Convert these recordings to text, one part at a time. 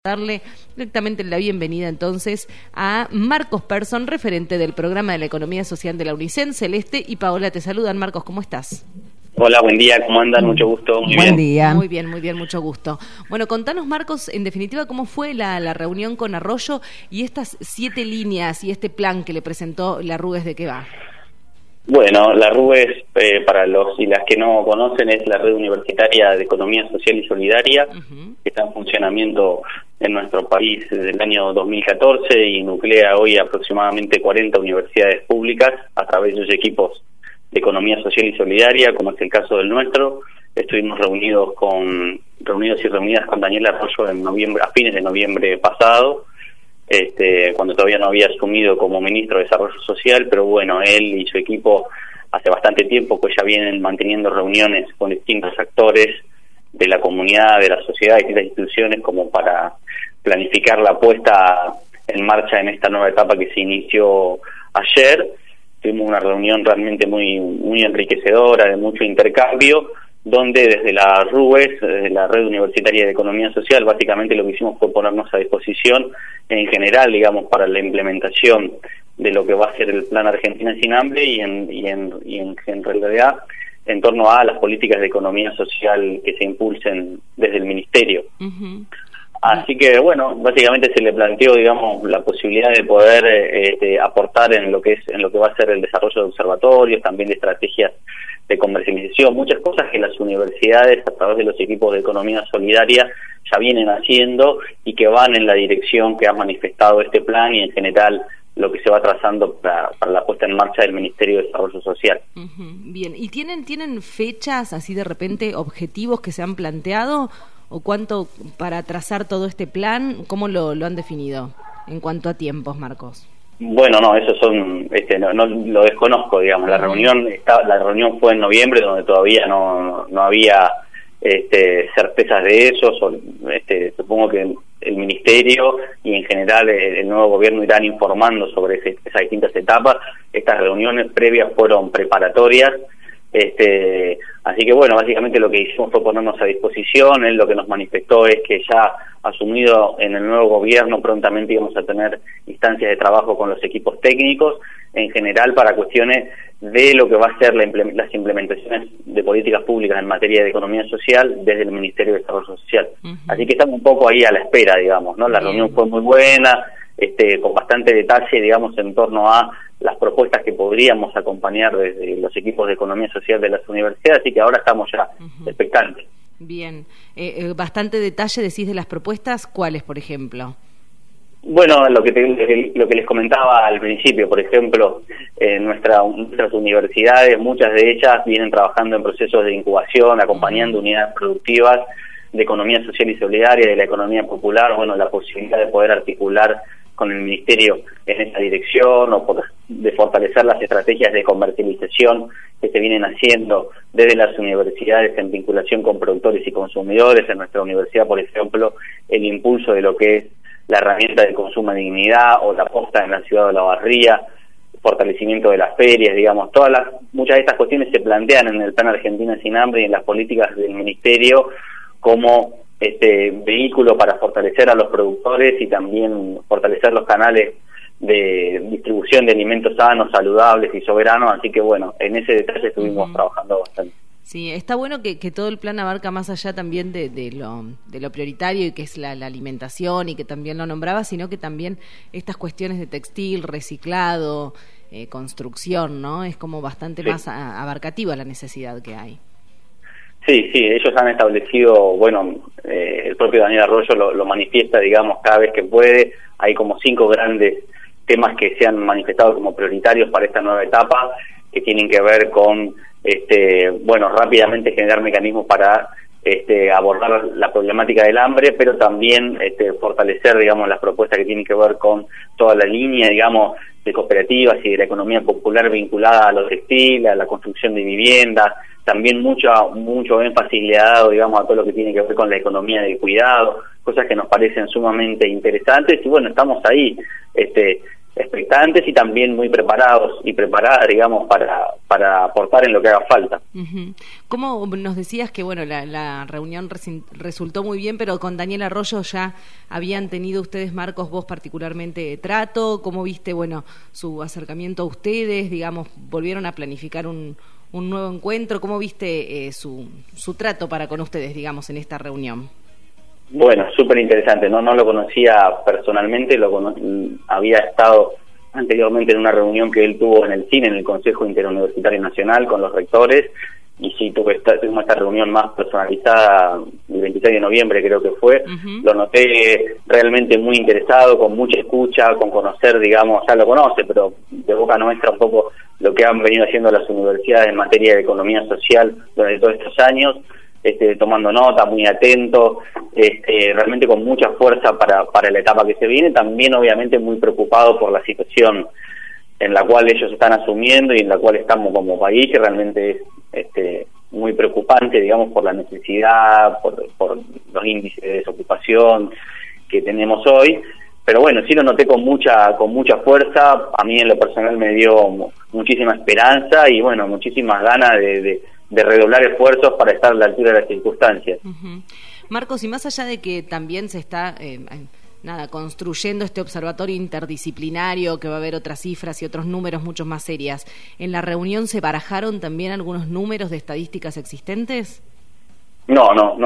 Darle directamente la bienvenida entonces a Marcos Persson, referente del programa de la economía social de la UNICEN. Celeste y Paola te saludan. Marcos, ¿cómo estás? Hola, buen día, ¿cómo andan? Mucho gusto. Buen día. Muy bien, mucho gusto. Bueno, contanos, Marcos, en definitiva, cómo fue la reunión con Arroyo y estas 7 líneas y este plan que le presentó la RUES, ¿de qué va? Bueno, la RUES, para los y las que no conocen, es la Red Universitaria de Economía Social y Solidaria, que está en funcionamiento en nuestro país desde el año 2014 y nuclea hoy aproximadamente 40 universidades públicas a través de sus equipos de Economía Social y Solidaria, como es el caso del nuestro. Estuvimos reunidos y reunidas con Daniel Arroyo en noviembre, a fines de noviembre pasado, cuando todavía no había asumido como ministro de Desarrollo Social, pero bueno, él y su equipo hace bastante tiempo que ya vienen manteniendo reuniones con distintos actores de la comunidad, de la sociedad, de distintas instituciones, como para planificar la puesta en marcha en esta nueva etapa que se inició ayer. Tuvimos una reunión realmente muy enriquecedora, de mucho intercambio, donde desde la RUES, desde la Red Universitaria de Economía Social, básicamente lo que hicimos fue ponernos a disposición en general, digamos, para la implementación de lo que va a ser el Plan Argentina Sin Hambre y en realidad en torno a las políticas de economía social que se impulsen desde el Ministerio. Así que, bueno, básicamente se le planteó, digamos, la posibilidad de poder aportar en lo que va a ser el desarrollo de observatorios, también de estrategias de comercialización, muchas cosas que las universidades, a través de los equipos de economía solidaria, ya vienen haciendo y que van en la dirección que ha manifestado este plan y en general lo que se va trazando para la puesta en marcha del Ministerio de Desarrollo Social. Bien, ¿y tienen fechas, así de repente, objetivos que se han planteado? ¿O cuánto para trazar todo este plan? ¿Cómo lo han definido en cuanto a tiempos, Marcos? Bueno, no, eso son, no lo desconozco, digamos. La reunión fue en noviembre, donde todavía no había certezas de eso. Supongo que el Ministerio y en general el nuevo gobierno irán informando sobre esas distintas etapas. Estas reuniones previas fueron preparatorias. Así que bueno, básicamente lo que hicimos fue ponernos a disposición. Él lo que nos manifestó es que ya asumido en el nuevo gobierno prontamente íbamos a tener instancias de trabajo con los equipos técnicos en general para cuestiones de lo que va a ser las implementaciones de políticas públicas en materia de economía social desde el Ministerio de Desarrollo Social. Así que estamos un poco ahí a la espera, digamos, ¿no? La reunión fue muy buena, con bastante detalle, digamos, en torno a las propuestas que podríamos acompañar desde los equipos de economía social de las universidades, así que ahora estamos ya expectantes. Bien, bastante detalle decís de las propuestas, ¿cuáles, por ejemplo? Bueno, lo que les comentaba al principio, por ejemplo, nuestras universidades, muchas de ellas vienen trabajando en procesos de incubación, acompañando unidades productivas de economía social y solidaria, de la economía popular. Bueno, la posibilidad de poder articular con el Ministerio en esa dirección, o de fortalecer las estrategias de comercialización que se vienen haciendo desde las universidades en vinculación con productores y consumidores. En nuestra universidad, por ejemplo, el impulso de lo que es la herramienta de consumo de dignidad o la posta en la ciudad de La Barría, fortalecimiento de las ferias, digamos, muchas de estas cuestiones se plantean en el Plan Argentina Sin Hambre y en las políticas del Ministerio como vehículo para fortalecer a los productores y también fortalecer los canales de distribución de alimentos sanos, saludables y soberanos. Así que bueno, en ese detalle estuvimos trabajando bastante. Sí, está bueno que todo el plan abarca más allá también de lo prioritario, y que es la alimentación, y que también lo nombraba, sino que también estas cuestiones de textil, reciclado, construcción, ¿no? Es como bastante más abarcativa la necesidad que hay. Sí, ellos han establecido, bueno, el propio Daniel Arroyo lo manifiesta, digamos, cada vez que puede. Hay como 5 grandes temas que se han manifestado como prioritarios para esta nueva etapa, que tienen que ver con, rápidamente generar mecanismos para abordar la problemática del hambre, pero también fortalecer, digamos, las propuestas que tienen que ver con toda la línea, digamos, de cooperativas y de la economía popular vinculada a lo textil, a la construcción de viviendas. También mucho énfasis le ha dado, digamos, a todo lo que tiene que ver con la economía de cuidado, cosas que nos parecen sumamente interesantes. Y bueno, estamos ahí expectantes y también muy preparados y preparadas, digamos, para aportar en lo que haga falta. ¿Cómo nos decías que, bueno, la reunión resultó muy bien, pero con Daniel Arroyo ya habían tenido ustedes, Marcos, vos particularmente, trato? ¿Cómo viste, bueno, su acercamiento a ustedes? Digamos, ¿volvieron a planificar un nuevo encuentro? ¿Cómo viste su trato para con ustedes, digamos, en esta reunión? Bueno, súper interesante, no lo conocía personalmente, había estado anteriormente en una reunión que él tuvo en el CIN, en el Consejo Interuniversitario Nacional, con los rectores, y sí, tuvimos esta reunión más personalizada el 26 de noviembre, creo que fue. Lo noté realmente muy interesado, con mucha escucha, con conocer, digamos, ya lo conoce, pero de boca nuestra un poco lo que han venido haciendo las universidades en materia de economía social durante todos estos años. Tomando nota, muy atento, realmente con mucha fuerza para la etapa que se viene, también obviamente muy preocupado por la situación en la cual ellos están asumiendo y en la cual estamos como país, que realmente es muy preocupante, digamos, por la necesidad, por los índices de desocupación que tenemos hoy. Pero bueno, sí lo noté con mucha fuerza. A mí en lo personal me dio muchísima esperanza y bueno, muchísimas ganas de redoblar esfuerzos para estar a la altura de las circunstancias. Marcos, y más allá de que también se está construyendo este observatorio interdisciplinario, que va a haber otras cifras y otros números mucho más serias, ¿en la reunión se barajaron también algunos números de estadísticas existentes? No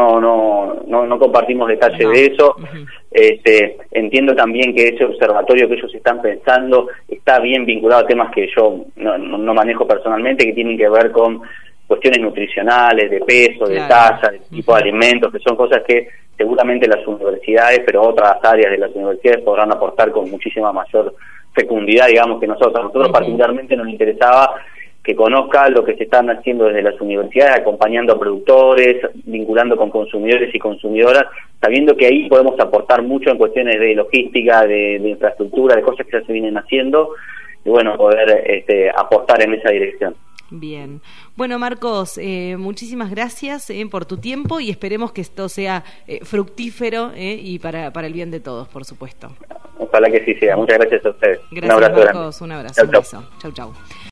compartimos detalles de eso. Entiendo también que ese observatorio que ellos están pensando está bien vinculado a temas que yo no manejo personalmente, que tienen que ver con cuestiones nutricionales, de peso, de tasa, de tipo de alimentos, que son cosas que seguramente las universidades, pero otras áreas de las universidades podrán aportar con muchísima mayor fecundidad, digamos, que nosotros. A nosotros particularmente nos interesaba que conozca lo que se están haciendo desde las universidades, acompañando a productores, vinculando con consumidores y consumidoras, sabiendo que ahí podemos aportar mucho en cuestiones de logística, de infraestructura, de cosas que ya se vienen haciendo, y bueno, poder aportar en esa dirección. Bien. Bueno, Marcos, muchísimas gracias por tu tiempo y esperemos que esto sea fructífero y para el bien de todos, por supuesto. Ojalá que sí sea. Muchas gracias a ustedes. Gracias, un abrazo, Marcos. Grande. Un abrazo. Un beso. Chau, chau.